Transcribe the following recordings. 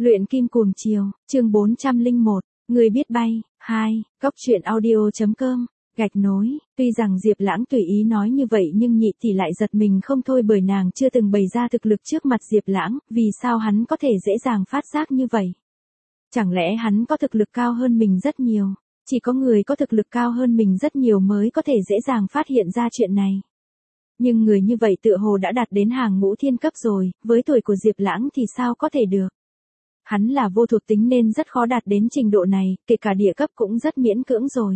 Luyện kim cuồng chiều, chương 401, người biết bay, 2, góc truyện audio.com, gạch nối, tuy rằng Diệp Lãng tùy ý nói như vậy nhưng Nhị thì lại giật mình không thôi bởi nàng chưa từng bày ra thực lực trước mặt Diệp Lãng, vì sao hắn có thể dễ dàng phát giác như vậy? Chẳng lẽ hắn có thực lực cao hơn mình rất nhiều? Chỉ có người có thực lực cao hơn mình rất nhiều mới có thể dễ dàng phát hiện ra chuyện này. Nhưng người như vậy tựa hồ đã đạt đến hàng ngũ thiên cấp rồi, với tuổi của Diệp Lãng thì sao có thể được? Hắn là vô thuộc tính nên rất khó đạt đến trình độ này, kể cả địa cấp cũng rất miễn cưỡng rồi.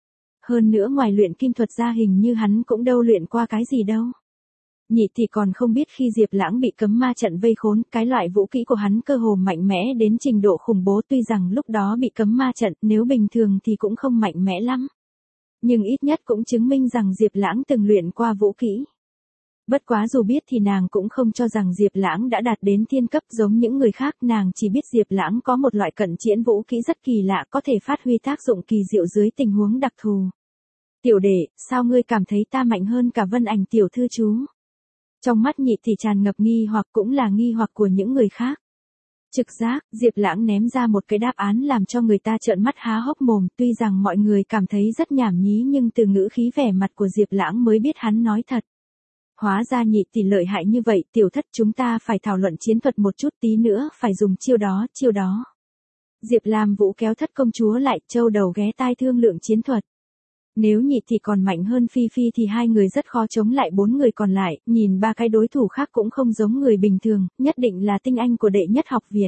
Hơn nữa ngoài luyện kim thuật ra hình như hắn cũng đâu luyện qua cái gì đâu. Nhị thì còn không biết khi Diệp Lãng bị cấm ma trận vây khốn, cái loại vũ kỹ của hắn cơ hồ mạnh mẽ đến trình độ khủng bố, tuy rằng lúc đó bị cấm ma trận, nếu bình thường thì cũng không mạnh mẽ lắm. Nhưng ít nhất cũng chứng minh rằng Diệp Lãng từng luyện qua vũ kỹ. Bất quá dù biết thì nàng cũng không cho rằng Diệp Lãng đã đạt đến thiên cấp giống những người khác, nàng chỉ biết Diệp Lãng có một loại cận chiến vũ kỹ rất kỳ lạ có thể phát huy tác dụng kỳ diệu dưới tình huống đặc thù. Tiểu đệ, sao ngươi cảm thấy ta mạnh hơn cả Vân Ảnh tiểu thư chú? Trong mắt Nhị thì tràn ngập nghi hoặc, cũng là nghi hoặc của những người khác. Trực giác, Diệp Lãng ném ra một cái đáp án làm cho người ta trợn mắt há hốc mồm, tuy rằng mọi người cảm thấy rất nhảm nhí nhưng từ ngữ khí vẻ mặt của Diệp Lãng mới biết hắn nói thật. Hóa ra Nhị tỷ lợi hại như vậy, tiểu thất chúng ta phải thảo luận chiến thuật một chút, tí nữa phải dùng chiêu đó. Diệp Lam Vũ kéo Thất công chúa lại, châu đầu ghé tai thương lượng chiến thuật. Nếu Nhị tỷ còn mạnh hơn Phi Phi thì hai người rất khó chống lại bốn người còn lại, nhìn ba cái đối thủ khác cũng không giống người bình thường, nhất định là tinh anh của đệ nhất học viện.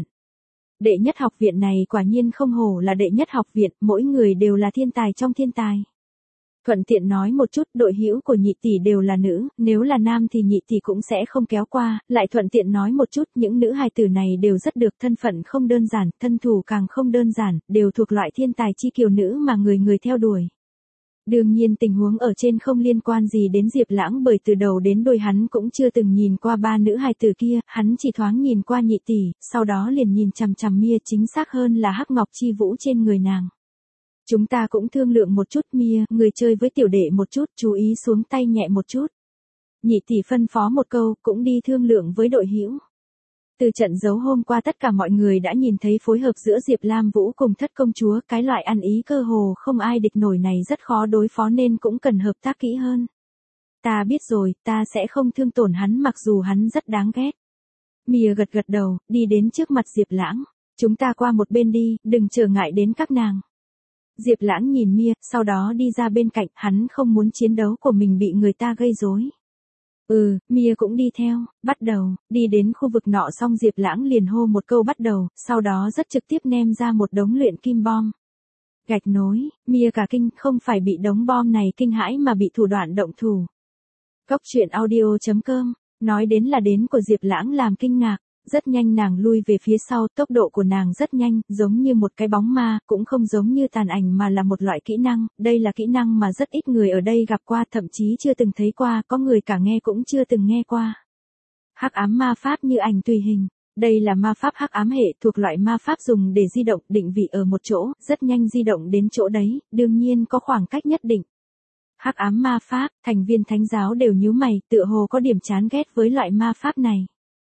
Đệ nhất học viện này quả nhiên không hổ là đệ nhất học viện, mỗi người đều là thiên tài trong thiên tài. Thuận tiện nói một chút, đội hữu của Nhị tỷ đều là nữ, nếu là nam thì Nhị tỷ cũng sẽ không kéo qua, lại thuận tiện nói một chút, những nữ hài tử này đều rất được, thân phận không đơn giản, thân thủ càng không đơn giản, đều thuộc loại thiên tài chi kiều nữ mà người theo đuổi. Đương nhiên tình huống ở trên không liên quan gì đến Diệp Lãng bởi từ đầu đến đuôi hắn cũng chưa từng nhìn qua ba nữ hài tử kia, hắn chỉ thoáng nhìn qua Nhị tỷ, sau đó liền nhìn chằm chằm Mia, chính xác hơn là hắc ngọc chi vũ trên người nàng. Chúng ta cũng thương lượng một chút Mia, người chơi với tiểu đệ một chút, chú ý xuống tay nhẹ một chút. Nhị tỷ phân phó một câu, cũng đi thương lượng với đội hữu. Từ trận đấu hôm qua tất cả mọi người đã nhìn thấy phối hợp giữa Diệp Lam Vũ cùng Thất công chúa, cái loại ăn ý cơ hồ không ai địch nổi này rất khó đối phó nên cũng cần hợp tác kỹ hơn. Ta biết rồi, ta sẽ không thương tổn hắn mặc dù hắn rất đáng ghét. Mia gật đầu, đi đến trước mặt Diệp Lãng. Chúng ta qua một bên đi, đừng trở ngại đến các nàng. Diệp Lãng nhìn Mia, sau đó đi ra bên cạnh, hắn không muốn chiến đấu của mình bị người ta gây rối. Mia cũng đi theo, bắt đầu, đi đến khu vực nọ xong Diệp Lãng liền hô một câu bắt đầu, sau đó rất trực tiếp ném ra một đống luyện kim bom. Gạch nối, Mia cả kinh, không phải bị đống bom này kinh hãi mà bị thủ đoạn động thủ. Góc truyện audio.com, nói đến là đến của Diệp Lãng làm kinh ngạc. Rất nhanh nàng lui về phía sau, tốc độ của nàng rất nhanh, giống như một cái bóng ma, cũng không giống như tàn ảnh mà là một loại kỹ năng, đây là kỹ năng mà rất ít người ở đây gặp qua, thậm chí chưa từng thấy qua, có người cả nghe cũng chưa từng nghe qua. Hắc ám ma pháp như ảnh tùy hình, đây là ma pháp hắc ám hệ, thuộc loại ma pháp dùng để di động, định vị ở một chỗ, rất nhanh di động đến chỗ đấy, đương nhiên có khoảng cách nhất định. Hắc ám ma pháp, thành viên thánh giáo đều nhíu mày, tựa hồ có điểm chán ghét với loại ma pháp này.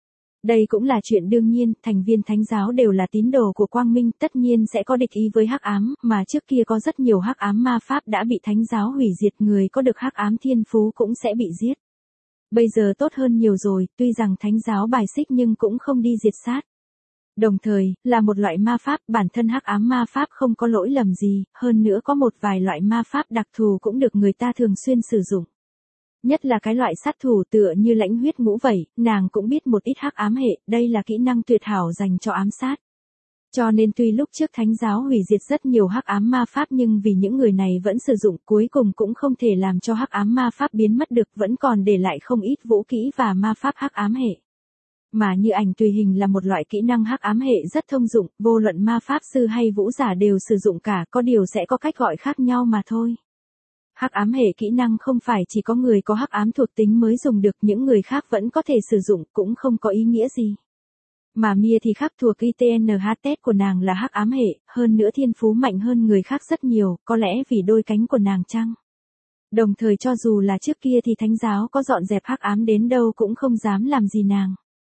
Đây cũng là chuyện đương nhiên, thành viên thánh giáo đều là tín đồ của quang minh, tất nhiên sẽ có địch ý với hắc ám, mà trước kia có rất nhiều hắc ám ma pháp đã bị thánh giáo hủy diệt, người có được hắc ám thiên phú cũng sẽ bị giết. Bây giờ tốt hơn nhiều rồi, tuy rằng thánh giáo bài xích nhưng cũng không đi diệt sát. Đồng thời, là một loại ma pháp, bản thân hắc ám ma pháp không có lỗi lầm gì, hơn nữa có một vài loại ma pháp đặc thù cũng được người ta thường xuyên sử dụng. Nhất là cái loại sát thủ tựa như Lãnh Huyết Ngũ vậy, nàng cũng biết một ít hắc ám hệ, đây là kỹ năng tuyệt hảo dành cho ám sát. Cho nên tuy lúc trước thánh giáo hủy diệt rất nhiều hắc ám ma pháp nhưng vì những người này vẫn sử dụng, cuối cùng cũng không thể làm cho hắc ám ma pháp biến mất được, vẫn còn để lại không ít vũ kỹ và ma pháp hắc ám hệ. Mà như ảnh tùy hình là một loại kỹ năng hắc ám hệ rất thông dụng, vô luận ma pháp sư hay vũ giả đều sử dụng cả, có điều sẽ có cách gọi khác nhau mà thôi. Hắc ám hệ kỹ năng không phải chỉ có người có hắc ám thuộc tính mới dùng được, những người khác vẫn có thể sử dụng, cũng không có ý nghĩa gì. Mà Mia thì khác, thuộc ITNHT của nàng là hắc ám hệ, hơn nữa thiên phú mạnh hơn người khác rất nhiều, có lẽ vì đôi cánh của nàng chăng? Đồng thời cho dù là trước kia thì thánh giáo có dọn dẹp hắc ám đến đâu cũng không dám làm gì nàng.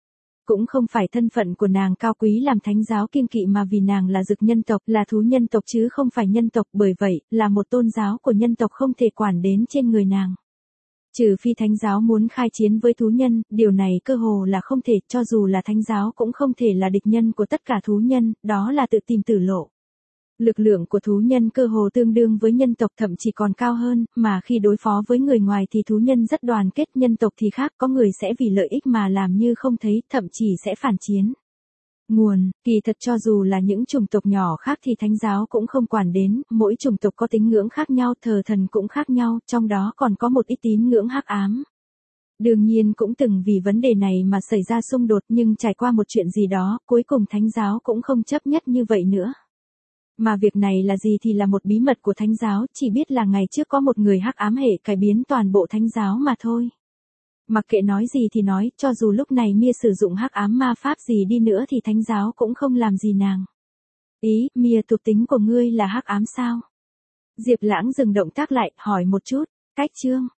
Cũng không phải thân phận của nàng cao quý làm thánh giáo kiêng kỵ mà vì nàng là dực nhân tộc, là thú nhân tộc chứ không phải nhân tộc, bởi vậy, là một tôn giáo của nhân tộc không thể quản đến trên người nàng. Trừ phi thánh giáo muốn khai chiến với thú nhân, điều này cơ hồ là không thể, cho dù là thánh giáo cũng không thể là địch nhân của tất cả thú nhân, đó là tự tìm tử lộ. Lực lượng của thú nhân cơ hồ tương đương với nhân tộc, thậm chí còn cao hơn, mà khi đối phó với người ngoài thì thú nhân rất đoàn kết, nhân tộc thì khác, có người sẽ vì lợi ích mà làm như không thấy, thậm chí sẽ phản chiến. Nguồn, kỳ thật cho dù là những chủng tộc nhỏ khác thì thánh giáo cũng không quản đến, mỗi chủng tộc có tín ngưỡng khác nhau, thờ thần cũng khác nhau, trong đó còn có một ít tín ngưỡng hắc ám. Đương nhiên cũng từng vì vấn đề này mà xảy ra xung đột, nhưng trải qua một chuyện gì đó, cuối cùng thánh giáo cũng không chấp nhất như vậy nữa. Mà việc này là gì thì là một bí mật của thánh giáo, chỉ biết là ngày trước có một người hắc ám hệ cải biến toàn bộ thánh giáo mà thôi. Mặc kệ nói gì thì nói, cho dù lúc này Mia sử dụng hắc ám ma pháp gì đi nữa thì thánh giáo cũng không làm gì nàng. Ý, Mia, thuộc tính của ngươi là hắc ám sao? Diệp Lãng dừng động tác lại, hỏi một chút. Cách chương